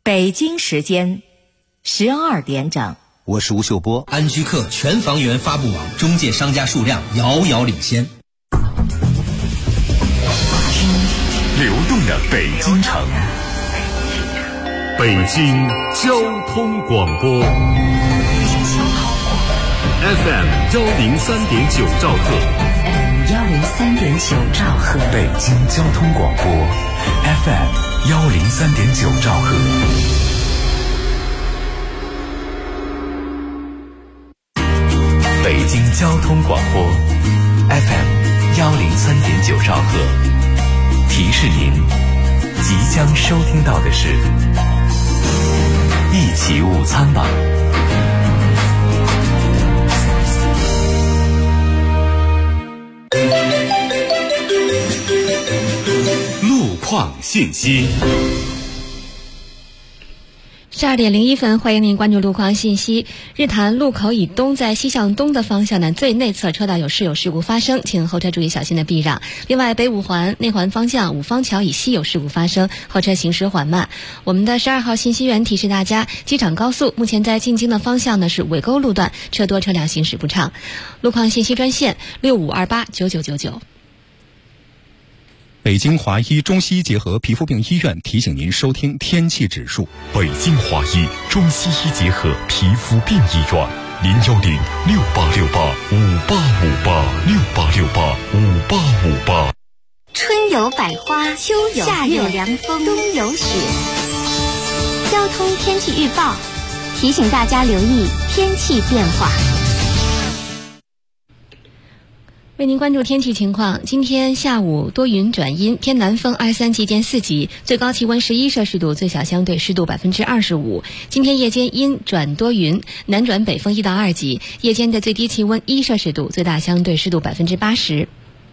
北京时间12点整。 我是吴秀波。 安居客全房源发布网中介商家数量遥遥领先。 听流动的北京城，北京交通广播 FM 103.9兆赫 103.9兆赫， 北京交通广播 FM 103.9兆赫。北京交通广播 FM 103.9兆赫，提示您即将收听到的是一起午餐吧。路况信息。 12点01分，欢迎您关注路况信息。日坛路口以东，在西向东的方向呢，最内侧车道有事故发生，请后车注意小心的避让。另外，北五环内环方向五方桥以西有事故发生，后车行驶缓慢。我们的12号信息员提示大家，机场高速目前在进京的方向呢是尾沟路段，车多车辆行驶不畅。路况信息专线65289999。 北京华医中西医结合皮肤病医院提醒您收听天气指数。 北京华医中西医结合皮肤病医院，0106868586868685858。 春有百花，秋有夏有凉风，冬有雪。交通天气预报提醒大家留意天气变化。 为您关注天气情况，今天下午多云转阴，偏南风23级见4级，最高气温11摄氏度，最小相对湿度25%。今天夜间阴转多云，南转北风1到2级，夜间的最低气温1摄氏度，最大相对湿度80%。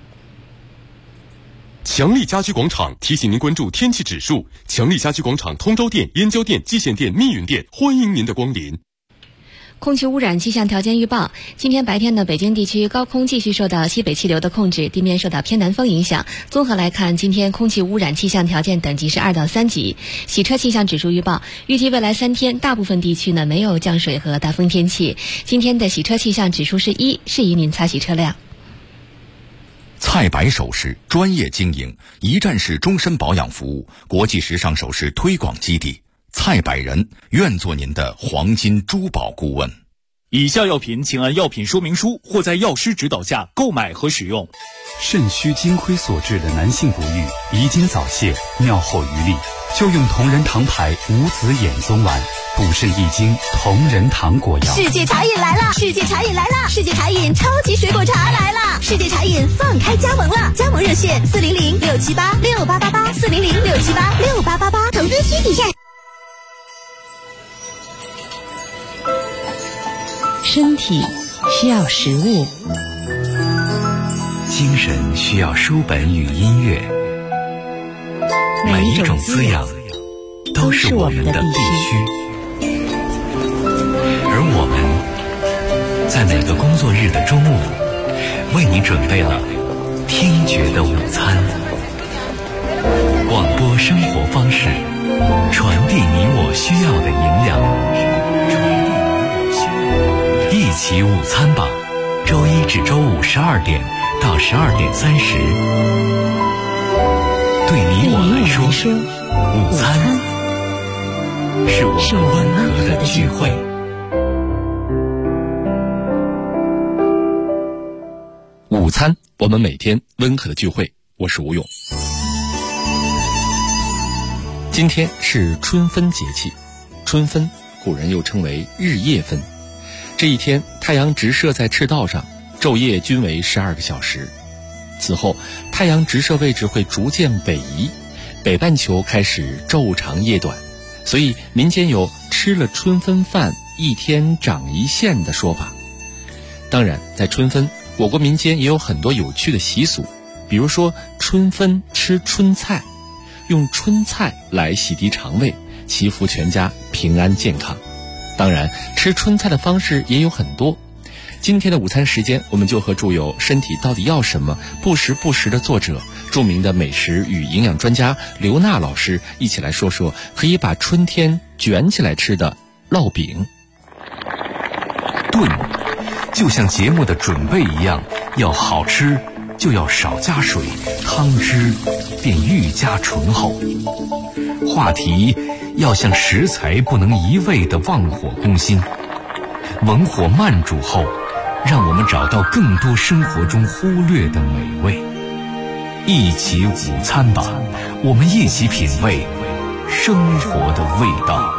强力家居广场提醒您关注天气指数。强力家居广场通州店、燕郊店、蓟县店、密云店，欢迎您的光临。 空气污染气象条件预报，今天白天的北京地区高空继续受到西北气流的控制，地面受到偏南风影响。综合来看，今天空气污染气象条件等级是2到3级。洗车气象指数预报，预计未来3天大部分地区呢没有降水和大风天气。今天的洗车气象指数是1，适宜您擦洗车辆。 蔡白首饰专业经营，一站式终身保养服务，国际时尚首饰推广基地。蔡百人愿做您的黄金珠宝顾问。 以下药品请按药品说明书或在药师指导下购买和使用。 肾虚金亏所致的男性不育、遗精早泄、尿后余力，就用同仁堂牌无籽眼松丸，补肾益精同仁堂果药。 世界茶饮来了！世界茶饮来了！世界茶饮超级水果茶来了！世界茶饮放开加盟了，加盟热线400-678-6888，400-678-6888，投资需谨慎。 身体需要食物， 精神需要书本与音乐，每一种滋养都是我们的必须。而我们在每个工作日的中午，为你准备了听觉的午餐。广播生活方式，传递你我需要的营养。一起午餐吧，周一至周五12点到12点30。对你我来说，午餐是我们温和的聚会。 午餐，我们每天温和的聚会。我是吴勇。今天是春分节气，春分古人又称为日夜分。这一天，太阳直射在赤道上，昼夜均为12个小时。此后，太阳直射位置会逐渐北移，北半球开始昼长夜短，所以民间有吃了春分饭一天长一线的说法。当然，在春分，我国民间也有很多有趣的习俗，比如说春分吃春菜，用春菜来洗涤肠胃，祈福全家平安健康。当然，吃春菜的方式也有很多。 今天的午餐时间，我们就和著有《身体到底要什么？不时不食》的作者，著名的美食与营养专家刘娜老师一起来说说可以把春天卷起来吃的烙饼。 炖就像节目的准备一样，要好吃就要少加水，汤汁便愈加醇厚。话题要像食材不能一味地忘火攻心，文火慢煮后，让我们找到更多生活中忽略的美味。一起午餐吧，我们一起品味生活的味道。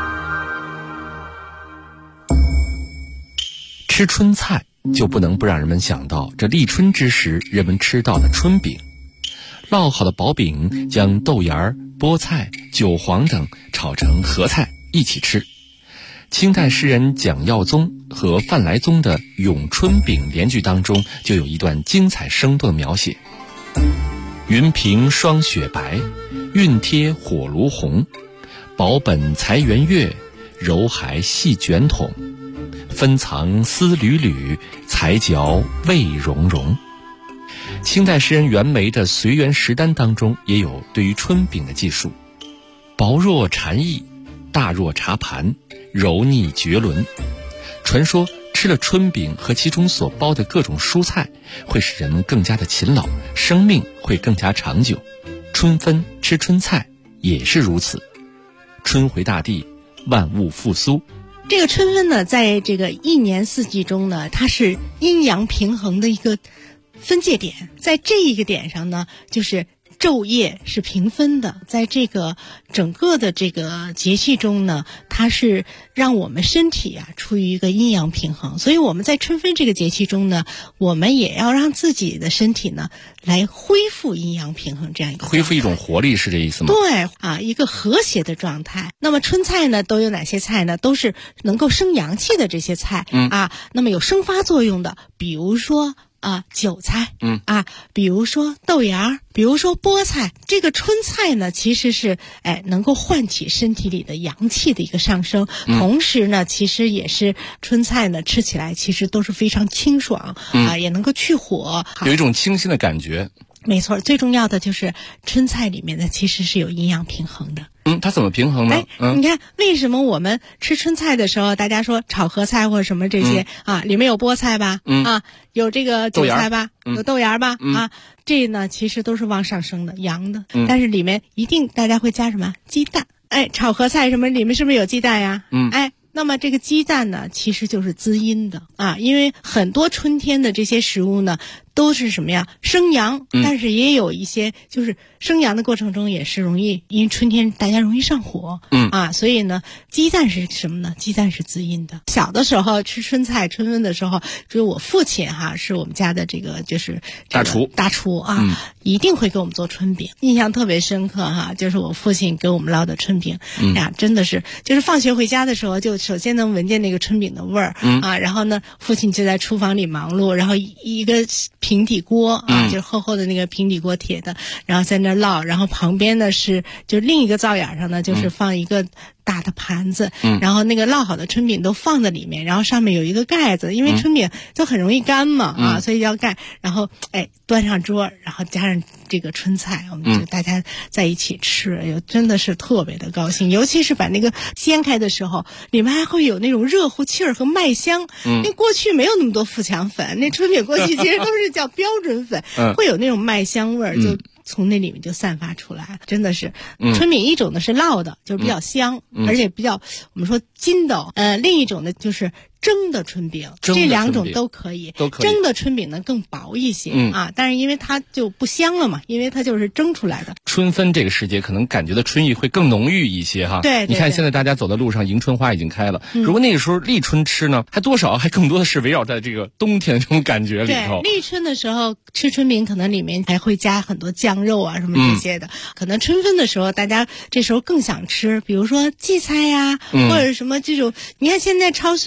吃春菜就不能不让人们想到这立春之时人们吃到的春饼。烙好的薄饼将豆芽、菠菜、韭黄等炒成合菜一起吃。清代诗人蒋耀宗和范来宗的《咏春饼》联句当中就有一段精彩生动的描写：云平霜雪白，熨贴火炉红，薄本裁圆月，柔还细卷筒，分藏丝缕缕，裁嚼味融融。清代诗人袁枚的《随园食单》当中也有对于春饼的记述：薄若蝉翼，大若茶盘，柔腻绝伦。传说吃了春饼和其中所包的各种蔬菜，会使人们更加的勤劳，生命会更加长久。春分吃春菜也是如此。春回大地，万物复苏。 这个春分呢，在这个一年四季中呢，它是阴阳平衡的一个分界点。在这一个点上呢，就是昼夜是平分的。在这个整个的这个节气中呢，它是让我们身体啊处于一个阴阳平衡。所以我们在春分这个节气中呢，我们也要让自己的身体呢来恢复阴阳平衡，这样一个恢复一种活力，是这意思吗？ 对啊，一个和谐的状态。那么春菜呢都有哪些菜呢？都是能够生阳气的这些菜那么有生发作用的，比如说韭菜，比如说豆芽，比如说菠菜。这个春菜呢，其实是能够唤起身体里的阳气的一个上升，同时呢，其实也是春菜呢吃起来其实都是非常清爽也能够去火， 有一种清新的感觉。 没错，最重要的就是春菜里面呢其实是有阴阳平衡的。 它怎么平衡呢？ 你看为什么我们吃春菜的时候，大家说炒合菜或者什么这些里面有菠菜吧，有这个韭菜吧，有豆芽吧，这呢其实都是往上升的阳的，但是里面一定大家会加什么鸡蛋？炒合菜什么里面是不是有鸡蛋呀？那么这个鸡蛋呢其实就是滋阴的因为很多春天的这些食物呢都是什么呀？生阳，但是也有一些就是生阳的过程中也是容易，因为春天大家容易上火，所以呢，鸡蛋是什么呢？鸡蛋是滋阴的。小的时候吃春菜，春分的时候，就是我父亲是我们家的这个就是大厨一定会给我们做春饼，印象特别深刻就是我父亲给我们烙的春饼，真的是就是放学回家的时候，就首先能闻见那个春饼的味儿，然后呢，父亲就在厨房里忙碌，然后一个平底锅就是厚厚的那个平底锅铁的，然后在那烙，然后旁边呢是就另一个灶眼上呢就是放一个大的盘子，然后那个烙好的春饼都放在里面，然后上面有一个盖子，因为春饼就很容易干嘛所以要盖，然后端上桌，然后加上这个春菜，我们就大家在一起吃，真的是特别的高兴。尤其是把那个掀开的时候，里面还会有那种热乎气儿和麦香。那过去没有那么多富强粉，那春饼过去其实都是叫标准粉，会有那种麦香味儿，就从那里面就散发出来，真的是。春饼一种呢是烙的，就是比较香，而且比较我们说筋道。另一种呢就是蒸的春饼，这两种都可以。蒸的春饼呢更薄一些但是因为它就不香了嘛，因为它就是蒸出来的。 春分这个时节，可能感觉的春意会更浓郁一些哈。 对， 你看现在大家走在路上，迎春花已经开了。如果那个时候立春吃呢，还多少还更多的是围绕在这个冬天的这种感觉里头。 对，立春的时候吃春饼，可能里面还会加很多酱肉什么这些的。可能春分的时候，大家这时候更想吃，比如说荠菜呀，或者什么这种。你看现在超市里那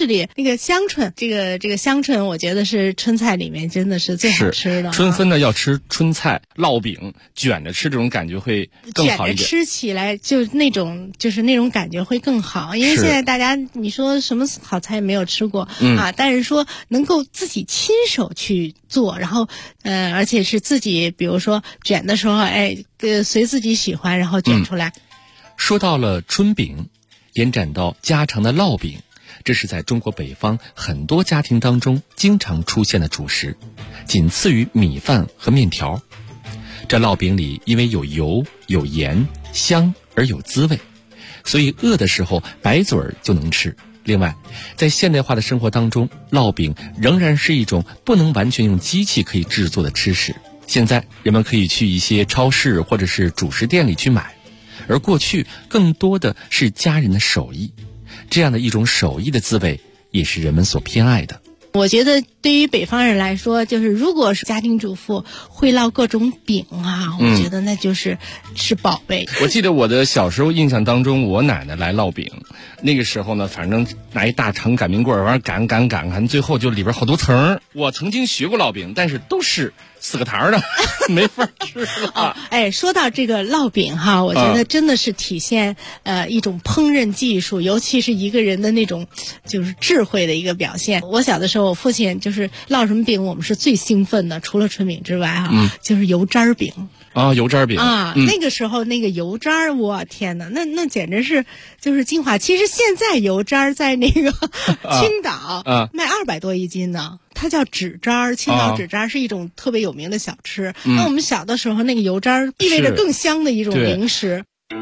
个香椿，这个香椿，我觉得是春菜里面真的是最好吃的。 春分呢，要吃春菜、烙饼，卷着吃，这种感觉会更好一点。 卷着吃起来就是那种感觉会更好，因为现在大家你说什么好菜没有吃过啊，但是说能够自己亲手去做，然后而且是自己，比如说卷的时候，随自己喜欢，然后卷出来。 说到了春饼，延展到家常的烙饼，这是在中国北方很多家庭当中经常出现的主食，仅次于米饭和面条。这烙饼里因为有油、有盐、香而有滋味，所以饿的时候白嘴儿就能吃。另外，在现代化的生活当中，烙饼仍然是一种不能完全用机器可以制作的吃食。现在人们可以去一些超市或者是主食店里去买，而过去更多的是家人的手艺，这样的一种手艺的滋味也是人们所偏爱的。 我觉得对于北方人来说，就是如果是家庭主妇会烙各种饼啊，我觉得那就是宝贝。 我记得我的小时候印象当中，我奶奶来烙饼，那个时候呢，反正拿一大长擀面棍往上擀，最后就里边好多层。我曾经学过烙饼，但是都是4个堂的，没法吃了。 说到这个烙饼哈，我觉得真的是体现一种烹饪技术，尤其是一个人的那种就是智慧的一个表现。我小的时候，我父亲就是烙什么饼，我们是最兴奋的，除了春饼之外就是油渣饼。 油渣饼那个时候那个油渣，我天哪，那简直是就是精华。其实现在油渣在那个青岛卖200多一斤呢，它叫纸渣，青岛纸渣是一种特别有名的小吃。那我们小的时候，那个油渣意味着更香的一种零食。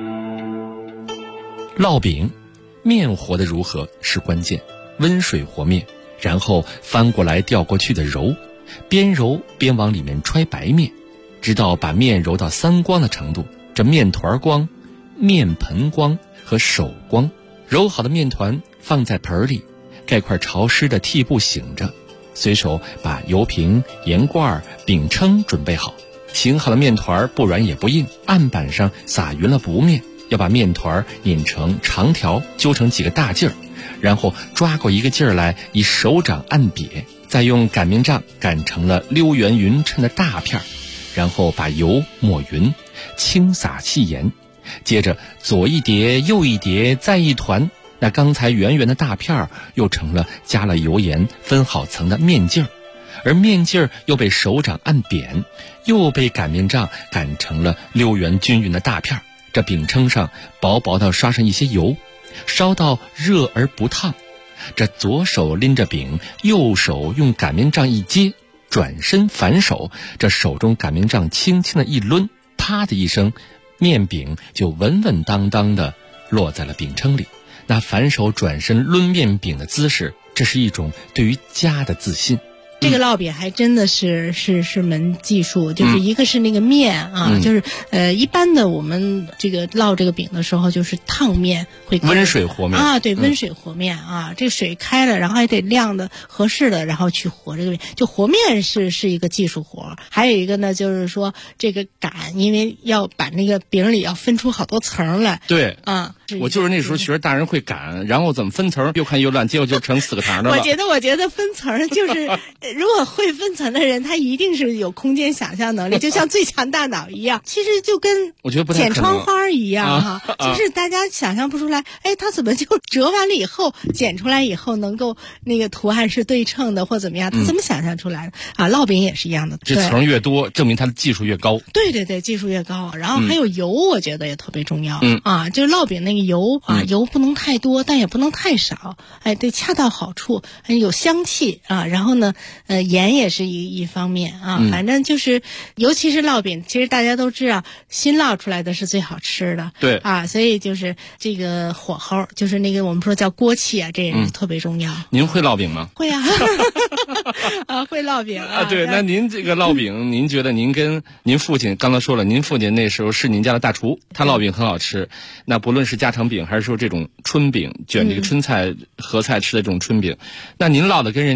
烙饼，面和的如何是关键，温水和面，然后翻过来调过去的揉，边揉边往里面揣白面，直到把面揉到3光的程度，这面团光、面盆光和手光。揉好的面团放在盆里，盖块潮湿的屉布醒着，随手把油瓶、盐罐、饼铛准备好。醒好的面团不软也不硬，案板上撒匀了不面，要把面团拧成长条，揪成几个大劲儿，然后抓过一个劲儿来，以手掌按瘪，再用擀面杖擀成了溜圆匀称的大片，然后把油抹匀，轻撒细盐，接着左一叠右一叠再一团，那刚才圆圆的大片又成了加了油盐分好层的面劲儿，而面劲儿又被手掌按扁，又被擀面杖擀成了溜圆均匀的大片。这饼铛上薄薄的刷上一些油，烧到热而不烫。这左手拎着饼，右手用擀面杖一接，转身反手，这手中擀面杖轻轻的一抡，啪的一声，面饼就稳稳当当的落在了饼铛里。那反手转身抡面饼的姿势，这是一种对于家的自信。 这个烙饼还真的是门技术，就是一个是那个面就是一般的我们这个烙这个饼的时候，就是烫面会温水和面对，温水和面这水开了，然后还得晾的合适的，然后去和这个面。就和面是一个技术活，还有一个呢，就是说这个擀，因为要把那个饼里要分出好多层来。 对我就是那时候学大人会擀，然后怎么分层又看又乱，结果就成4个堂的了。 我觉得分层就是如果会分层的人，他一定是有空间想象能力，就像最强大脑一样。其实就跟剪窗花一样就是大家想象不出来，他怎么就折完了以后剪出来以后能够那个图案是对称的或怎么样，他怎么想象出来的烙饼也是一样的， 这层越多证明它的技术越高。 对，技术越高。然后还有油，我觉得也特别重要就是烙饼那个油油不能太多，但也不能太少，得恰到好处，有香气然后呢盐也是一方面反正就是尤其是烙饼，其实大家都知道新烙出来的是最好吃的。 对所以就是这个火候，就是那个我们说叫锅气这也是特别重要。 您会烙饼吗？ 会会烙饼对，那您这个烙饼您觉得您跟您父亲刚才说了，您父亲那时候是您家的大厨，他烙饼很好吃，那不论是家常饼还是说这种春饼，卷这个春菜和菜吃的这种春饼，那您烙的跟人家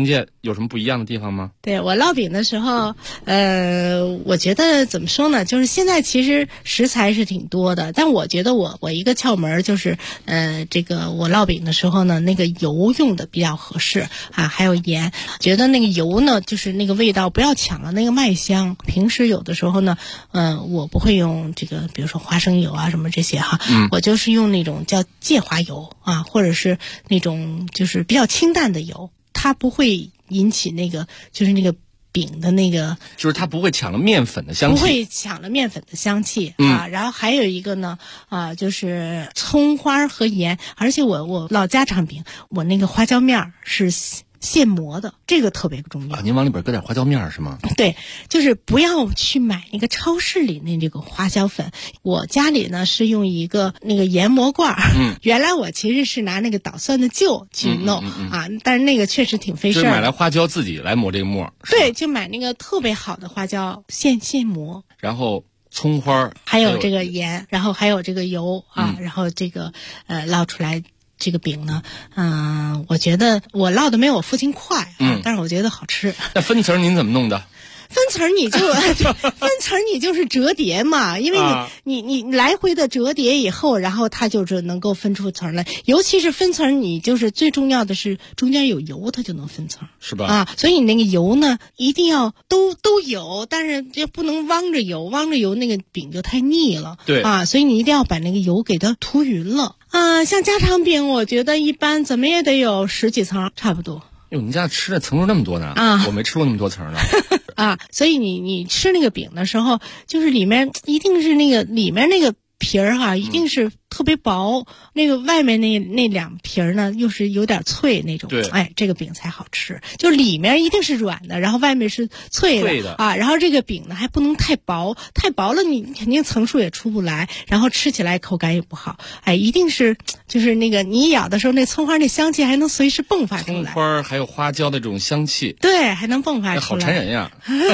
有什么不一样的地方吗？ 对，我烙饼的时候，我觉得怎么说呢，就是现在其实食材是挺多的，但我觉得我一个窍门就是，这个我烙饼的时候呢，那个油用的比较合适啊，还有盐，觉得那个油呢，就是那个味道不要抢了那个麦香。平时有的时候呢，我不会用这个，比如说花生油啊什么这些哈，我就是用那种叫芥花油啊，或者是那种就是比较清淡的油，它不会引起那个就是那个饼的那个， 就是它不会抢了面粉的香气， 不会抢了面粉的香气啊。然后还有一个呢就是葱花和盐，而且我烙家常饼，我那个花椒面是现磨的，这个特别重要。 您往里边搁点花椒面是吗？ 对，就是不要去买那个超市里那这个花椒粉。我家里呢是用一个那个研磨罐，原来我其实是拿那个捣蒜的臼去弄啊，但是那个确实挺费事儿。 就是买来花椒自己来磨这个沫。 对，就买那个特别好的花椒现磨， 然后葱花， 还有这个盐，然后还有这个油啊，然后这个烙出来。这个饼呢，我觉得我烙的没有我父亲快，但是我觉得好吃。 那分层您怎么弄的？ 分层你就是折叠嘛，因为你来回的折叠以后，然后它就是能够分出层来。尤其是分层，你就是最重要的是中间有油，它就能分层， 是吧？ 所以你那个油呢，一定要都有，但是也不能汪着油那个饼就太腻了。 对所以你一定要把那个油给它涂匀了。像家常饼，我觉得一般怎么也得有10几层，差不多。 哟，你家吃的层数那么多呢？我没吃过那么多层呢。 所以你吃那个饼的时候，就是里面一定是那个里面那个皮儿一定是特别薄，那个外面那两皮儿呢又是有点脆那种。 对， 这个饼才好吃，就里面一定是软的，然后外面是脆的然后这个饼呢还不能太薄，太薄了你肯定层数也出不来，然后吃起来口感也不好。一定是就是那个你咬的时候，那葱花那香气还能随时迸发出来， 葱花还有花椒的这种香气， 对，还能迸发出来， 好馋人呀。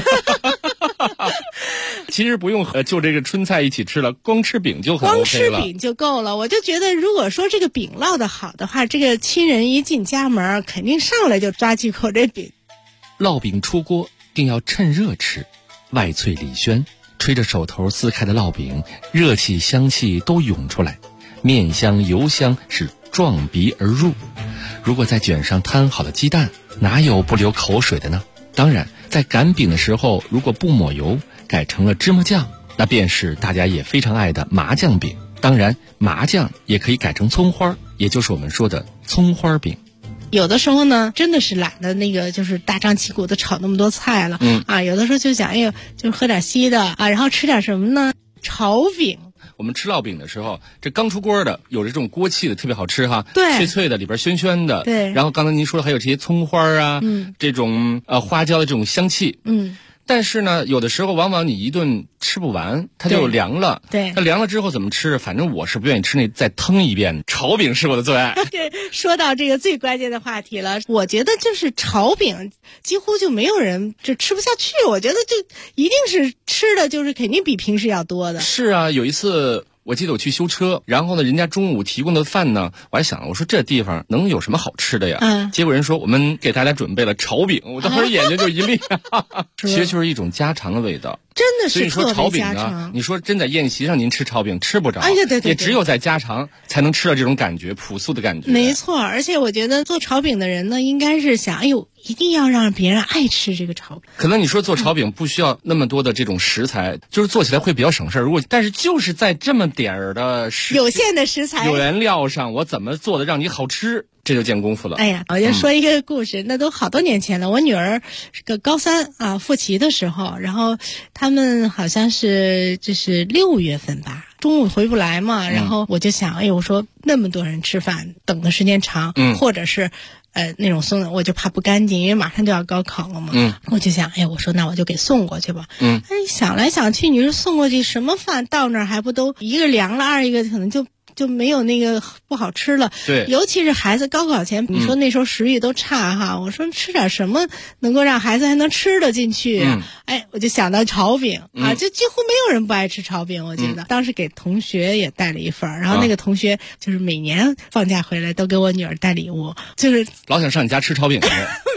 其实不用就这个春菜一起吃了，光吃饼就很 OK 了，光吃饼就够了。我就觉得如果说这个饼烙得好的话，这个亲人一进家门肯定上来就抓几口这饼。 烙饼出锅定要趁热吃，外脆里暄，吹着手头撕开的烙饼，热气香气都涌出来，面香油香是撞鼻而入。如果再卷上摊好的鸡蛋，哪有不流口水的呢？当然在擀饼的时候，如果不抹油，改成了芝麻酱，那便是大家也非常爱的麻酱饼。当然麻酱也可以改成葱花，也就是我们说的葱花饼。 有的时候呢真的是懒得那个就是大张旗鼓的炒那么多菜了，有的时候就想就是喝点稀的然后吃点什么呢？炒饼。 我们吃烙饼的时候，这刚出锅的有着这种锅气的特别好吃哈， 对， 脆脆的，里边暄暄的， 对。 然后刚才您说的还有这些葱花这种花椒的这种香气，但是呢，有的时候往往你一顿吃不完，它就凉了。 对， 它凉了之后怎么吃？反正我是不愿意吃那再腾一遍。炒饼是我的最爱。 对，说到这个最关键的话题了，我觉得就是炒饼几乎就没有人就吃不下去，我觉得就一定是吃的就是肯定比平时要多的。 是啊，有一次我记得我去修车，然后呢，人家中午提供的饭呢，我还想，我说这地方能有什么好吃的呀？结果人说我们给大家准备了炒饼，我当时眼睛就一亮，其实就是一种家常的味道。 真的是所以说炒饼呢， 呢，你说真在宴席上您吃炒饼吃不着， 对， 也只有在家常才能吃到这种感觉，朴素的感觉。 没错，而且我觉得做炒饼的人呢，应该是想，一定要让别人爱吃这个炒饼。 可能你说做炒饼不需要那么多的这种食材，就是做起来会比较省事儿。但是就是在这么点儿的有限的食材、 有原料上，我怎么做的让你好吃？这就见功夫了。 我就说一个故事，那都好多年前了。我女儿是个高3复习的时候，然后他们好像是就是6月份吧，中午回不来嘛，然后我就想，我说那么多人吃饭，等的时间长，或者是那种送的，我就怕不干净，因为马上就要高考了嘛。我就想，我说那我就给送过去吧。想来想去，你说送过去什么饭到那儿还不都一个凉了，二一个可能就没有那个不好吃了。 对， 尤其是孩子高考前，你说那时候食欲都差哈，我说吃点什么能够让孩子还能吃得进去我就想到炒饼就几乎没有人不爱吃炒饼。我觉得当时给同学也带了一份，然后那个同学就是每年放假回来都给我女儿带礼物，就是老想上你家吃炒饼去。 没错，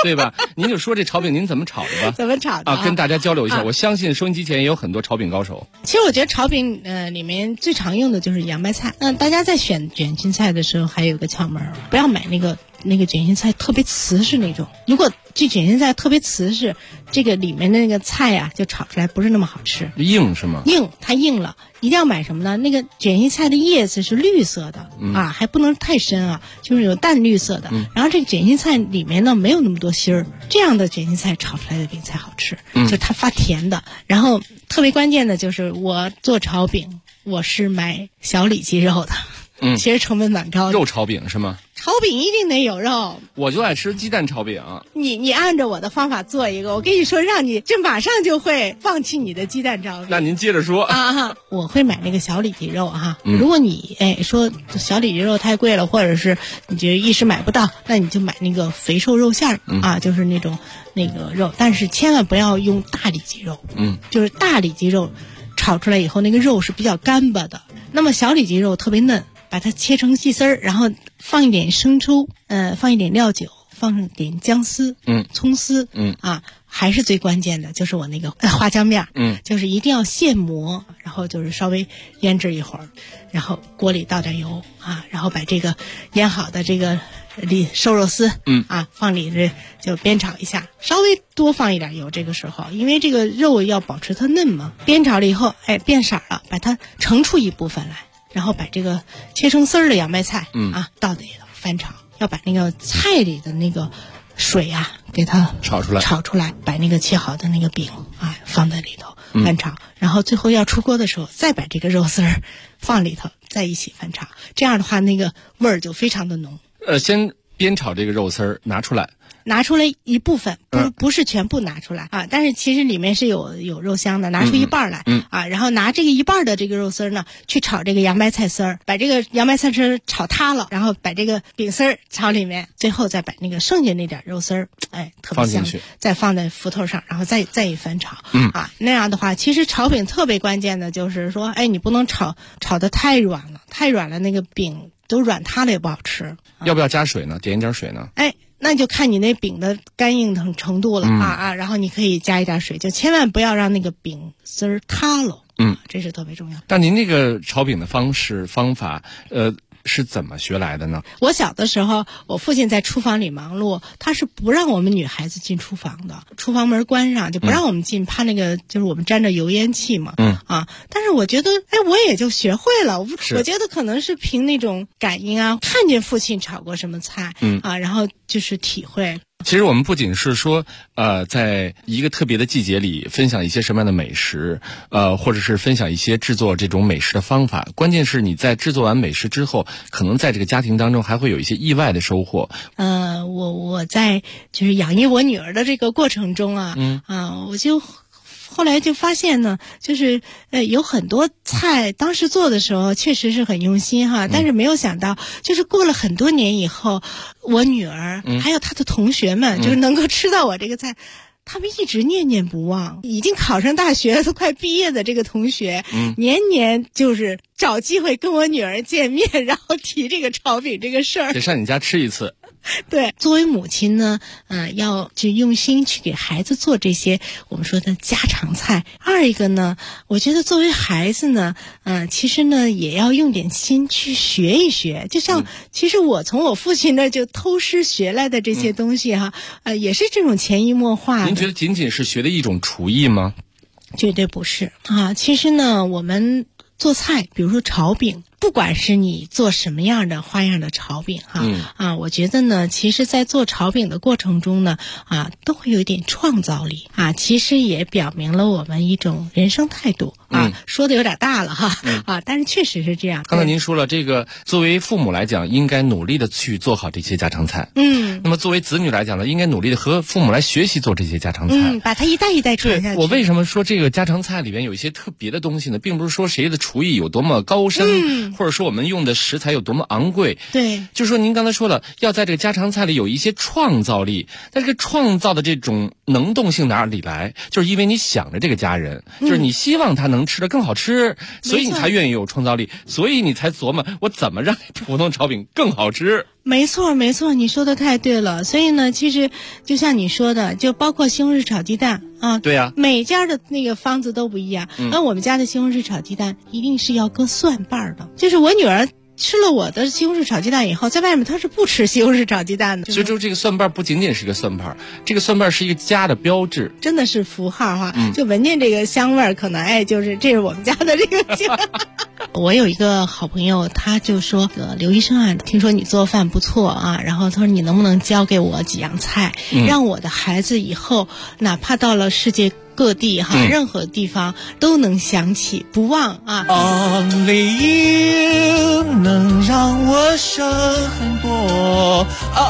对吧？您就说这炒饼您怎么炒的吧？ 怎么炒的啊？跟大家交流一下。我相信收音机前也有很多炒饼高手。 其实我觉得炒饼里面最常用的就是洋白菜。大家在选卷心菜的时候还有个窍门，不要买那个卷心菜特别瓷实那种。如果这卷心菜特别瓷实，这个里面的那个菜啊，就炒出来不是那么好吃。 硬是吗？ 硬，它硬了。一定要买什么呢？那个卷心菜的叶子是绿色的，还不能太深啊，就是有淡绿色的。然后这个卷心菜里面呢没有那么多芯儿，这样的卷心菜炒出来的饼才好吃，就它发甜的。然后特别关键的就是我做炒饼，我是买小里脊肉的，其实成本蛮高的。 肉炒饼是吗？ 炒饼一定得有肉， 我就爱吃鸡蛋炒饼。 你按照我的方法做一个，我跟你说，让你这马上就会放弃你的鸡蛋炒饼。 那您接着说啊，我会买那个小里脊肉哈。如果你说小里脊肉太贵了，或者是你觉得一时买不到，那你就买那个肥瘦肉馅啊，就是那个肉，但是千万不要用大里脊肉。就是大里脊肉炒出来以后，那个肉是比较干巴的，那么小里脊肉特别嫩。把它切成细丝儿，然后放一点生抽，放一点料酒，放一点姜丝，葱丝，还是最关键的，就是我那个花椒面，就是一定要现磨，然后就是稍微腌制一会儿，然后锅里倒点油啊，然后把这个腌好的这个瘦肉丝，放里头就煸炒一下，稍微多放一点油，这个时候因为这个肉要保持它嫩嘛，煸炒了以后，变色了，把它盛出一部分来。然后把这个切成丝儿的洋白菜，倒里头翻炒，要把那个菜里的那个水啊给它炒出来，把那个切好的那个饼放在里头翻炒，然后最后要出锅的时候，再把这个肉丝儿放里头，再一起翻炒，这样的话那个味儿就非常的浓。 先煸炒这个肉丝儿拿出来一部分，不是全部拿出来啊，但是其实里面是有肉香的，拿出一半来然后拿这个一半的这个肉丝呢去炒这个洋白菜丝儿，把这个洋白菜丝儿炒塌了，然后把这个饼丝儿炒里面，最后再把那个剩下那点肉丝儿特别香，再放在麸头上，然后再一翻炒那样的话，其实炒饼特别关键的就是说你不能炒得太软了那个饼都软塌了也不好吃。 要不要加水呢？点一点水呢？ 那就看你那饼的干硬程度了然后你可以加一点水，就千万不要让那个饼丝儿塌了，这是特别重要。 但您那个炒饼的方法是怎么学来的呢？ 我小的时候，我父亲在厨房里忙碌，他是不让我们女孩子进厨房的，厨房门关上就不让我们进，怕那个就是我们沾着油烟气嘛。但是我觉得，我也就学会了。我觉得可能是凭那种感应啊，看见父亲炒过什么菜，然后就是体会。 其实我们不仅是说，在一个特别的季节里分享一些什么样的美食，或者是分享一些制作这种美食的方法。关键是你在制作完美食之后，可能在这个家庭当中还会有一些意外的收获。 我在就是养育我女儿的这个过程中我就后来就发现呢，就是有很多菜当时做的时候确实是很用心但是没有想到，就是过了很多年以后，我女儿还有她的同学们，就是能够吃到我这个菜。他们一直念念不忘，已经考上大学都快毕业的这个同学，年年就是找机会跟我女儿见面，然后提这个炒饼这个事儿， 得上你家吃一次。 对，作为母亲呢，要就用心去给孩子做这些我们说的家常菜。二一个呢，我觉得作为孩子呢，其实呢也要用点心去学一学。就像其实我从我父亲那就偷师学来的这些东西也是这种潜移默化的。 您觉得仅仅是学的一种厨艺吗？ 绝对不是其实呢，我们做菜，比如说炒饼，不管是你做什么样的花样的炒饼我觉得呢，其实在做炒饼的过程中呢都会有一点创造力其实也表明了我们一种人生态度说的有点大了但是确实是这样。 刚才您说了，这个作为父母来讲，应该努力的去做好这些家常菜。那么作为子女来讲呢，应该努力的和父母来学习做这些家常菜。把它一代一代传下去。 我为什么说这个家常菜里边有一些特别的东西呢？并不是说谁的厨艺有多么高深，或者说我们用的食材有多么昂贵。 对， 就是说您刚才说了，要在这个家常菜里有一些创造力。但这个创造的这种能动性哪里来？就是因为你想着这个家人，就是你希望他能能吃得更好吃，所以你才愿意有创造力，所以你才琢磨我怎么让普通炒饼更好吃。 没错，你说的太对了。所以呢，其实就像你说的，就包括西红柿炒鸡蛋啊， 对呀， 每家的那个方子都不一样。那我们家的西红柿炒鸡蛋一定是要搁蒜瓣的，就是我女儿吃了我的西红柿炒鸡蛋以后，在外面她是不吃西红柿炒鸡蛋的。 所以说这个蒜瓣不仅仅是个蒜瓣，这个蒜瓣是一个家的标志， 真的是符号哈。就闻见这个香味儿，可能就是这是我们家的这个香。我有一个好朋友，他就说刘医生啊，听说你做饭不错啊，然后他说你能不能教给我几样菜，让我的孩子以后哪怕到了世界各地哈，任何地方都能想起不忘啊。 Only you 能让我省很多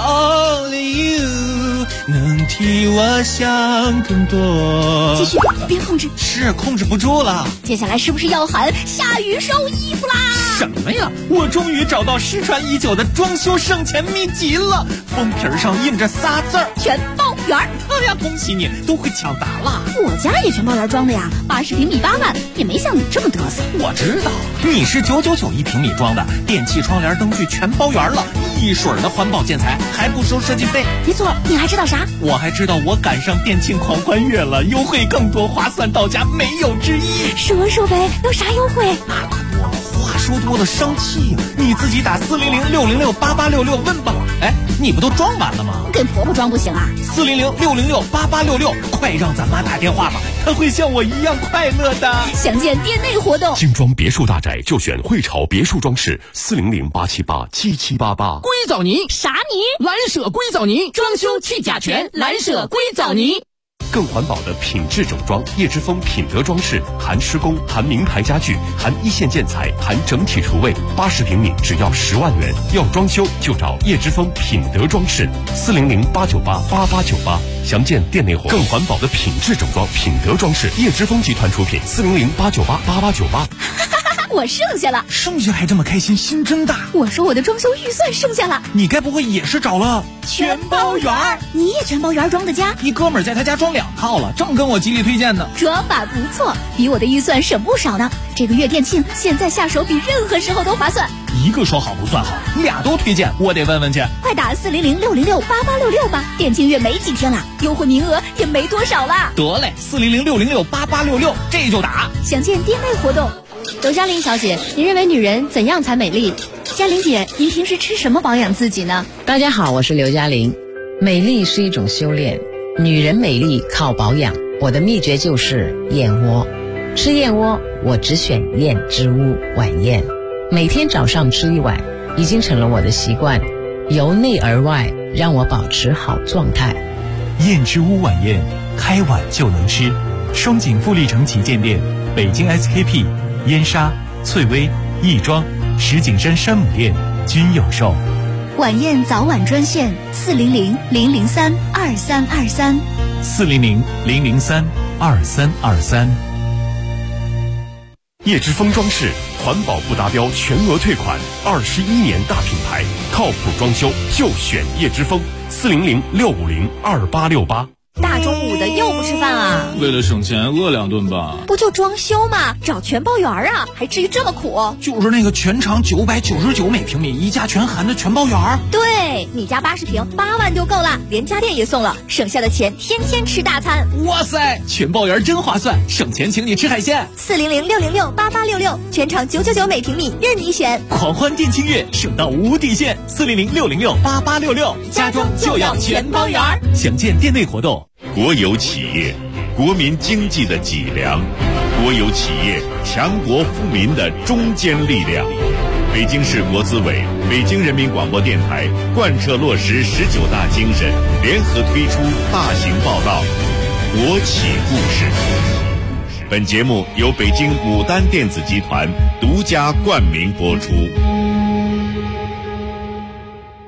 ，Only you 能替我想更多。 继续，别控制， 是控制不住了。 接下来是不是要喊下雨收衣服啦？ 什么呀？我终于找到失传已久的装修省钱秘籍了，封皮上印着仨字儿： 全包圆。 哎呀，恭喜你，都会抢答了。 我家也全包圆装的呀，80平米8万，也没像你这么嘚瑟。 我知道，你是999一平米装的，电器、窗帘、灯具全包圆了，一水的环保建材，还不收设计费。 没错，你还知道啥？ 我还知道我赶上电庆狂欢月了，优惠更多，划算到家，没有之一。 说呗，有啥优惠？ 话说多了生气，你自己打400-606-8866问吧。哎，你不都装完了吗？ 给婆婆装不行啊 ？400-606-8866，快让咱妈打电话吧，她会像我一样快乐的。 详见店内活动。 精装别墅大宅就选汇潮别墅装饰，400-878-7788。 硅藻泥啥泥？ 蓝舍硅藻泥，装修去甲醛，蓝舍硅藻泥。 更环保的品质整装，叶之峰品德装饰，含施工，含名牌家具，含一线建材，含整体厨卫，80平米只要10万元。要装修就找叶之峰品德装饰，400-898-8898。详见店内活动。更环保的品质整装，品德装饰，叶之峰集团出品，400-898-8898。 我剩下了， 剩下还这么开心，心真大。 我说我的装修预算剩下了， 你该不会也是找了全包圆？你也全包圆装的家？ 一哥们儿在他家装2套了，正跟我极力推荐呢。 这法不错，比我的预算省不少呢。这个月店庆，现在下手比任何时候都划算。 一个说好不算好，俩都推荐，我得问问去。 快打400-606-8866吧，店庆月没几天了，优惠名额也没多少了。 得嘞，400-606-8866，这就打。 详见店内活动。 刘嘉玲小姐，您认为女人怎样才美丽？ 嘉玲姐，您平时吃什么保养自己呢？ 大家好，我是刘嘉玲。美丽是一种修炼，女人美丽靠保养。我的秘诀就是燕窝。吃燕窝，我只选燕之屋晚宴，每天早上吃一碗，已经成了我的习惯，由内而外让我保持好状态。 燕之屋晚宴，开碗就能吃。双井富力城旗舰店、北京 SKP、燕莎、翠微、亦庄、石景山山姆店均有售。 晚宴早晚专线400-003-2323。 400-003-2323。 叶之峰装饰，环保不达标全额退款，21年大品牌，靠谱装修就选叶之峰，400-650-2868。 大中午的又不吃饭啊？ 为了省钱饿2顿吧。 不就装修吗？找全包圆啊，还至于这么苦？ 就是那个全长999每平米，一家全含的全包圆。 对，你家80平8万就够了，连家电也送了，省下的钱天天吃大餐。 哇塞，全包圆真划算，省钱请你吃海鲜。 400-606-8866，全长999每平米，任你选。 狂欢店庆月，省到无底线。400-606-8866，家装就要全包圆。详见店内活动。 国有企业，国民经济的脊梁；国有企业，强国富民的中坚力量。北京市国资委、北京人民广播电台贯彻落实19大精神，联合推出大型报道《国企故事》。本节目由北京牡丹电子集团独家冠名播出。